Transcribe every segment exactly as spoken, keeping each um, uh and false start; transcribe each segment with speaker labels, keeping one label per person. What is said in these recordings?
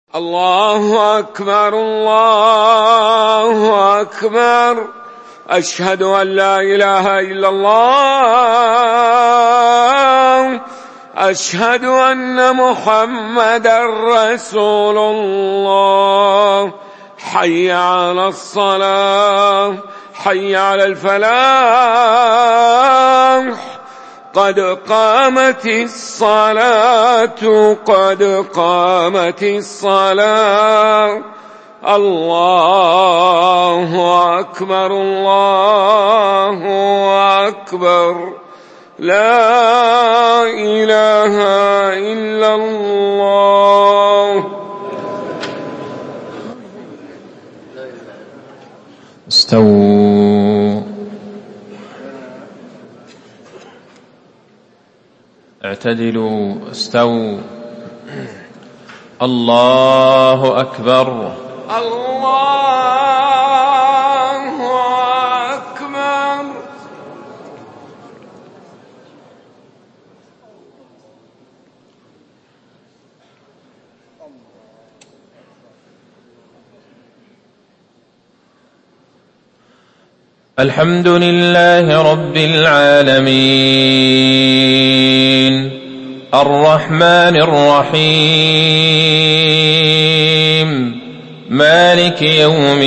Speaker 1: الله أكبر الله أكبر. أشهد أن لا إله إلا الله. أشهد أن محمدًا رسول الله. حي على الصلاة حي على الفلاح. قد قامت الصلاة قد قامت الصلاة. الله أكبر الله أكبر. لا إله إلا الله.
Speaker 2: استووا اعتدلوا استووا. الله أكبر
Speaker 1: الله أكبر.
Speaker 2: الحمد لله رب العالمين الرحمن الرحيم مالك يوم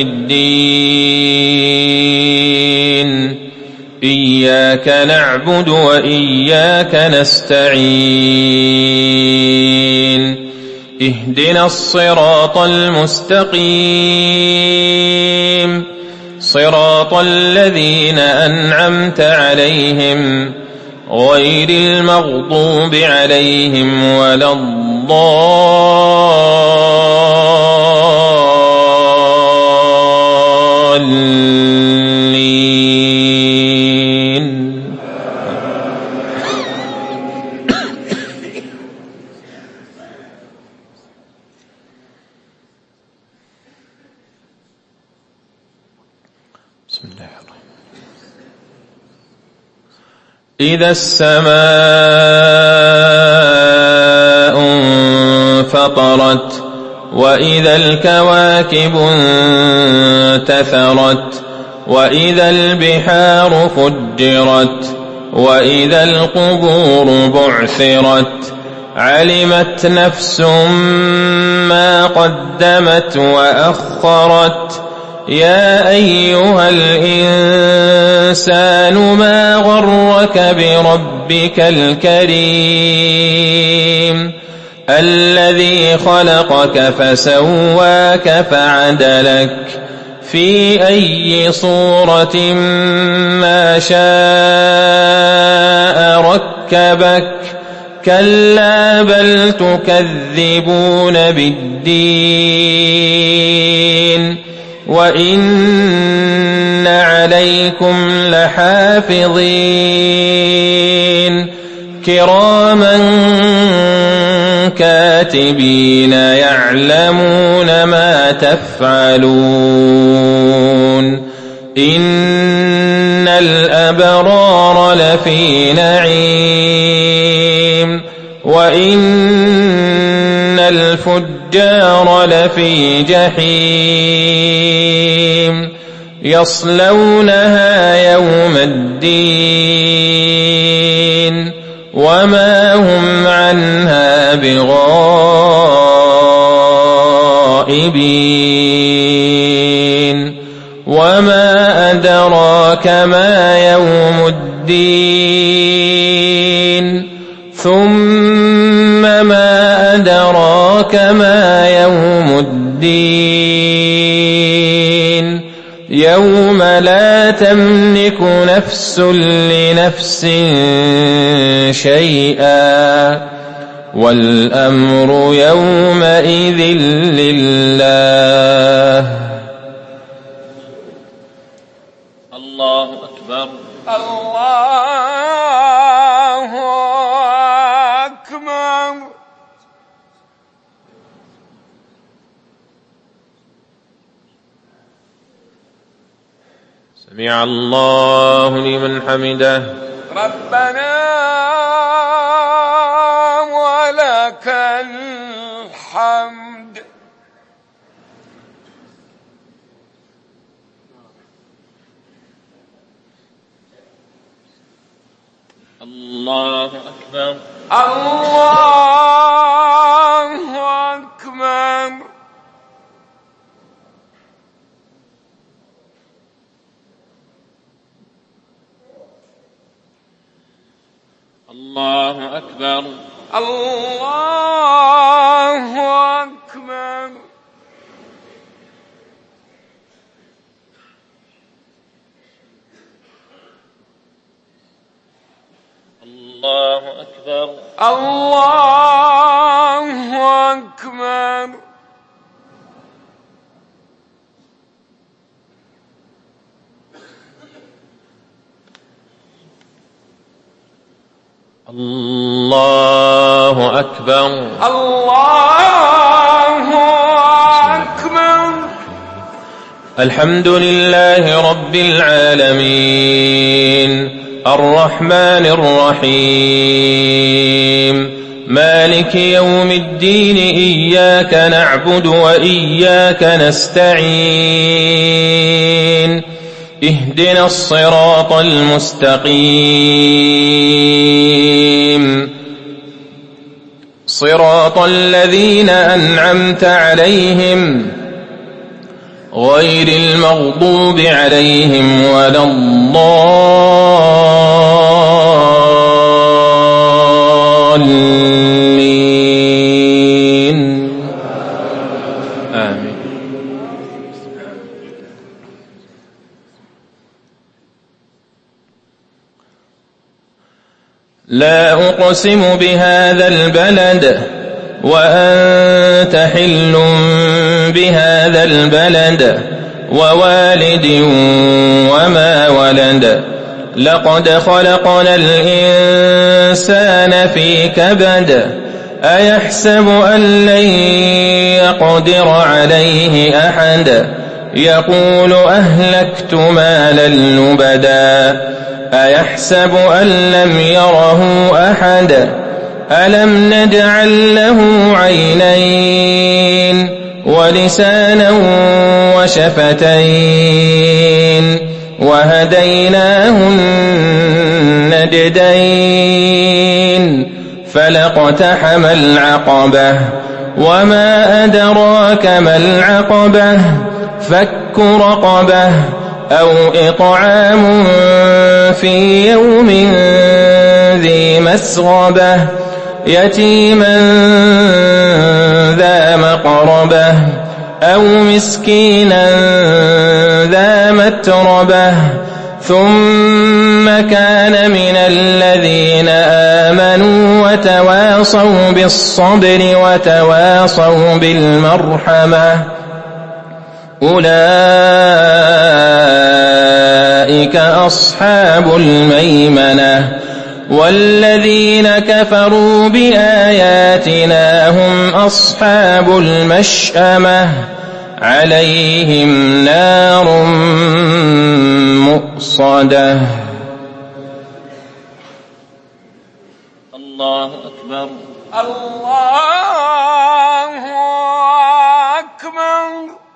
Speaker 2: الدين. إياك نعبد وإياك نستعين. اهدنا الصراط المستقيم صراط الذين أنعمت عليهم غير المغضوب عليهم ولا الضالين. بسم الله الرحمن الرحيم. إذا السماء انفطرت وإذا الكواكب انتثرت وإذا البحار فجرت وإذا القبور بعثرت علمت نفس ما قدمت وأخرت. يا أيها الإنسان ما غرك بربك الكريم الذي خلقك فسواك فعدلك في أي صورة ما شاء ركبك. كلا بل تكذبون بالدين وإن عليكم لحافظين كراما كاتبين يعلمون ما تفعلون. إن الأبرار لفي نعيم وإن الفجار لفي جحيم يصلونها يوم الدين وما هم عنها بغائبين. وما أدراك ما يوم الدين ثم ما أدراك ما يوم الدين. يوم لا تملك نفس لنفس شيئا والأمر يومئذ لله. الله أكبر
Speaker 1: الله أكبر.
Speaker 2: سمع الله لمن حمده.
Speaker 1: ربنا ولك الحمد.
Speaker 2: الله أكبر.
Speaker 1: الله أكبر.
Speaker 2: الله أكبر.
Speaker 1: الله أكبر.
Speaker 2: الله أكبر.
Speaker 1: الله أكبر.
Speaker 2: الله أكبر.
Speaker 1: الله أكبر.
Speaker 2: الحمد لله رب العالمين الرحمن الرحيم مالك يوم الدين إياك نعبد وإياك نستعين اهدنا الصراط المستقيم صراط الذين أنعمت عليهم غير المغضوب عليهم ولا الضالين آمين. لا أقسم بهذا البلد وأنت حل بهذا البلد ووالد وما ولد لقد خلقنا الإنسان في كبد أيحسب أن لن يقدر عليه أحد يقول أهلكت مالا لبدا أيحسب أن لم يره أحد ألم نجعل له عينين ولسانا وشفتين وهديناه النجدين فلاقتحم العقبة وما أدراك ما العقبة فك رقبة أو إطعام في يوم ذي مسغبة يتيما ذا مقربة أو مسكينا ذا متربة ثم كان من الذين آمنوا وتواصوا بالصبر وتواصوا بالمرحمة أولئك أصحاب الميمنة والذين كفروا بآياتنا هم أصحاب المشأمة عليهم نار مؤصدة. الله أكبر.
Speaker 1: الله أكبر.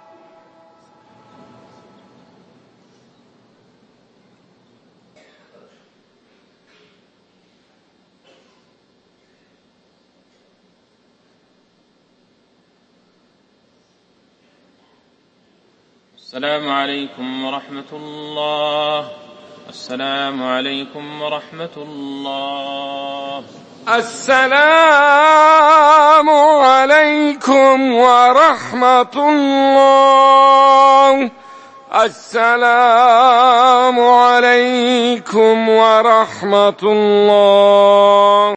Speaker 2: السلام عليكم ورحمة الله. السلام عليكم ورحمة الله.
Speaker 1: السلام عليكم ورحمة الله. السلام عليكم ورحمة الله.